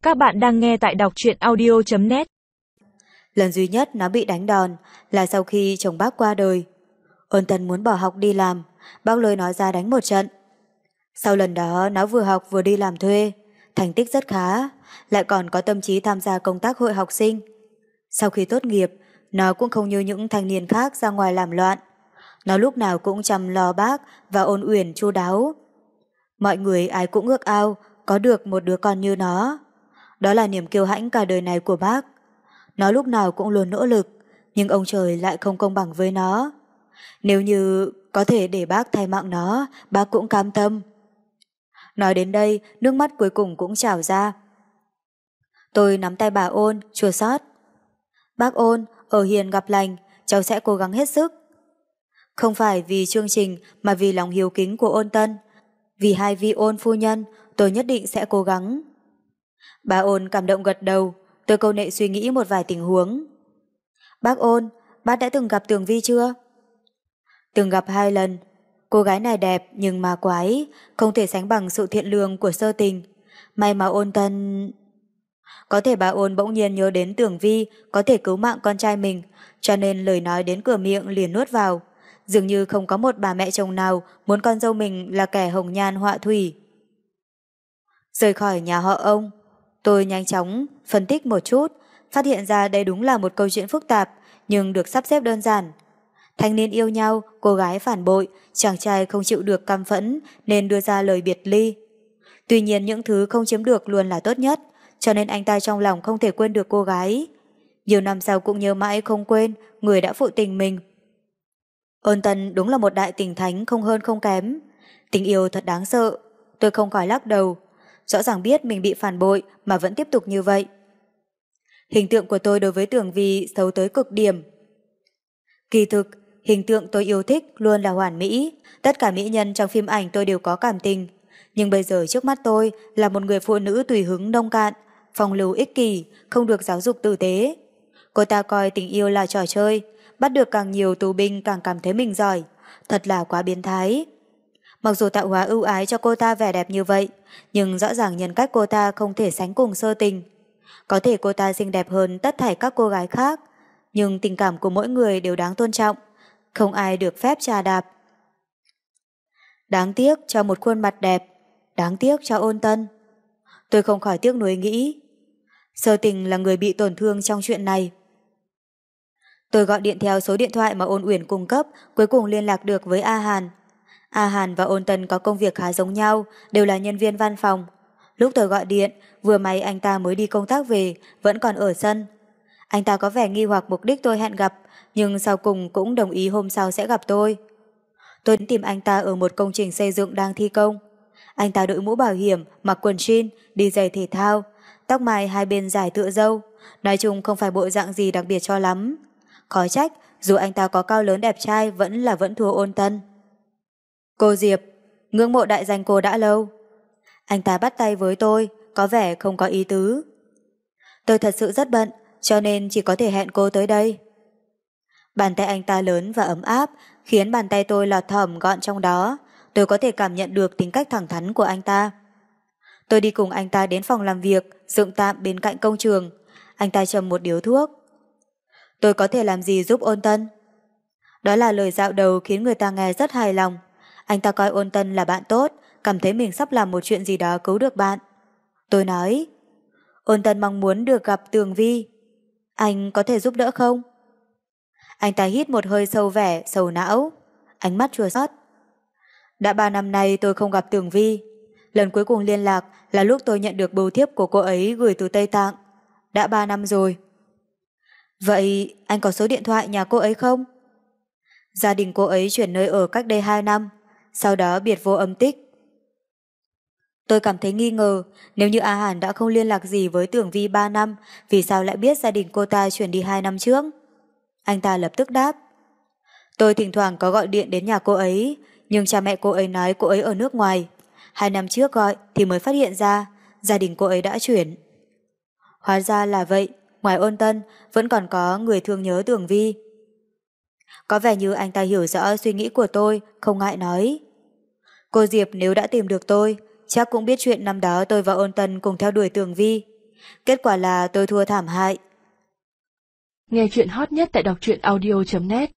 Các bạn đang nghe tại đọc truyện audio.net. Lần duy nhất nó bị đánh đòn là sau khi chồng bác qua đời. Ôn Tân muốn bỏ học đi làm, bác lôi nó ra đánh một trận. Sau lần đó nó vừa học vừa đi làm thuê, thành tích rất khá, lại còn có tâm trí tham gia công tác hội học sinh. Sau khi tốt nghiệp, nó cũng không như những thanh niên khác ra ngoài làm loạn. Nó lúc nào cũng chăm lo bác và ôn uyển chu đáo. Mọi người ai cũng ước ao có được một đứa con như nó. Đó là niềm kiêu hãnh cả đời này của bác. Nó lúc nào cũng luôn nỗ lực, nhưng ông trời lại không công bằng với nó. Nếu như có thể để bác thay mạng nó, bác cũng cam tâm. Nói đến đây, nước mắt cuối cùng cũng trào ra. Tôi nắm tay bà Ôn, chua xót. Bác Ôn, ở hiền gặp lành, cháu sẽ cố gắng hết sức. Không phải vì chương trình mà vì lòng hiếu kính của Ôn Tân. Vì hai vị Ôn phu nhân, tôi nhất định sẽ cố gắng. Bà Ôn cảm động gật đầu, tôi câu nệ suy nghĩ một vài tình huống. Bác Ôn, bác đã từng gặp Tường Vi chưa? Từng gặp 2 lần. Cô gái này đẹp nhưng mà quái, không thể sánh bằng sự thiện lương của Sơ Tình. May mà Ôn Tân... Có thể bà Ôn bỗng nhiên nhớ đến Tường Vi có thể cứu mạng con trai mình, cho nên lời nói đến cửa miệng liền nuốt vào. Dường như không có một bà mẹ chồng nào muốn con dâu mình là kẻ hồng nhan họa thủy. Rời khỏi nhà họ ông, tôi nhanh chóng phân tích một chút, phát hiện ra đây đúng là một câu chuyện phức tạp nhưng được sắp xếp đơn giản. Thanh niên yêu nhau, cô gái phản bội, chàng trai không chịu được căm phẫn nên đưa ra lời biệt ly. Tuy nhiên những thứ không chiếm được luôn là tốt nhất, cho nên anh ta trong lòng không thể quên được cô gái. Nhiều năm sau cũng nhớ mãi không quên người đã phụ tình mình. Ôn Tân đúng là một đại tình thánh không hơn không kém. Tình yêu thật đáng sợ, tôi không khỏi lắc đầu. Rõ ràng biết mình bị phản bội mà vẫn tiếp tục như vậy. Hình tượng của tôi đối với Tường Vi xấu tới cực điểm. Kỳ thực, hình tượng tôi yêu thích luôn là hoàn mỹ. Tất cả mỹ nhân trong phim ảnh tôi đều có cảm tình. Nhưng bây giờ trước mắt tôi là một người phụ nữ tùy hứng nông cạn, phong lưu ích kỷ, không được giáo dục tử tế. Cô ta coi tình yêu là trò chơi, bắt được càng nhiều tù binh càng cảm thấy mình giỏi. Thật là quá biến thái. Mặc dù tạo hóa ưu ái cho cô ta vẻ đẹp như vậy, nhưng rõ ràng nhân cách cô ta không thể sánh cùng Sơ Tình. Có thể cô ta xinh đẹp hơn tất thảy các cô gái khác, nhưng tình cảm của mỗi người đều đáng tôn trọng, không ai được phép chà đạp. Đáng tiếc cho một khuôn mặt đẹp, đáng tiếc cho Ôn Tân. Tôi không khỏi tiếc nuối nghĩ, Sơ Tình là người bị tổn thương trong chuyện này. Tôi gọi điện theo số điện thoại mà Ôn Uyển cung cấp, cuối cùng liên lạc được với A Hàn. A Hàn và Ôn Tân có công việc khá giống nhau, đều là nhân viên văn phòng. Lúc tôi gọi điện, vừa may anh ta mới đi công tác về, vẫn còn ở sân. Anh ta có vẻ nghi hoặc mục đích tôi hẹn gặp, nhưng sau cùng cũng đồng ý hôm sau sẽ gặp tôi. Tôi đến tìm anh ta ở một công trình xây dựng đang thi công. Anh ta đội mũ bảo hiểm, mặc quần jean, đi giày thể thao, tóc mai hai bên dài tựa râu. Nói chung không phải bộ dạng gì đặc biệt cho lắm. Khó trách, dù anh ta có cao lớn đẹp trai vẫn thua Ôn Tân. Cô Diệp, ngưỡng mộ đại danh cô đã lâu. Anh ta bắt tay với tôi, có vẻ không có ý tứ. Tôi thật sự rất bận, cho nên chỉ có thể hẹn cô tới đây. Bàn tay anh ta lớn và ấm áp, khiến bàn tay tôi lọt thỏm gọn trong đó. Tôi có thể cảm nhận được tính cách thẳng thắn của anh ta. Tôi đi cùng anh ta đến phòng làm việc, dựng tạm bên cạnh công trường. Anh ta châm một điếu thuốc. Tôi có thể làm gì giúp Ôn Tân? Đó là lời dạo đầu khiến người ta nghe rất hài lòng. Anh ta coi Ôn Tân là bạn tốt, cảm thấy mình sắp làm một chuyện gì đó cứu được bạn. Tôi nói, Ôn Tân mong muốn được gặp Tường Vi. Anh có thể giúp đỡ không? Anh ta hít một hơi sâu vẻ, sầu não. Ánh mắt chua xót. Đã 3 năm nay tôi không gặp Tường Vi. Lần cuối cùng liên lạc là lúc tôi nhận được bưu thiếp của cô ấy gửi từ Tây Tạng. Đã 3 năm rồi. Vậy anh có số điện thoại nhà cô ấy không? Gia đình cô ấy chuyển nơi ở cách đây 2 năm, sau đó biệt vô âm tích. Tôi cảm thấy nghi ngờ, nếu như A Hàn đã không liên lạc gì với Tường Vi 3 năm, vì sao lại biết gia đình cô ta chuyển đi 2 năm trước? Anh ta lập tức đáp. Tôi thỉnh thoảng có gọi điện đến nhà cô ấy, nhưng cha mẹ cô ấy nói cô ấy ở nước ngoài. 2 năm trước gọi thì mới phát hiện ra, gia đình cô ấy đã chuyển. Hóa ra là vậy, ngoài Ôn Tân, vẫn còn có người thương nhớ Tường Vi. Có vẻ như anh ta hiểu rõ suy nghĩ của tôi, không ngại nói. Cô Diệp nếu đã tìm được tôi, chắc cũng biết chuyện năm đó tôi và Ôn Tân cùng theo đuổi Tường Vi. Kết quả là tôi thua thảm hại. Nghe chuyện hot nhất tại đọc truyện audio.net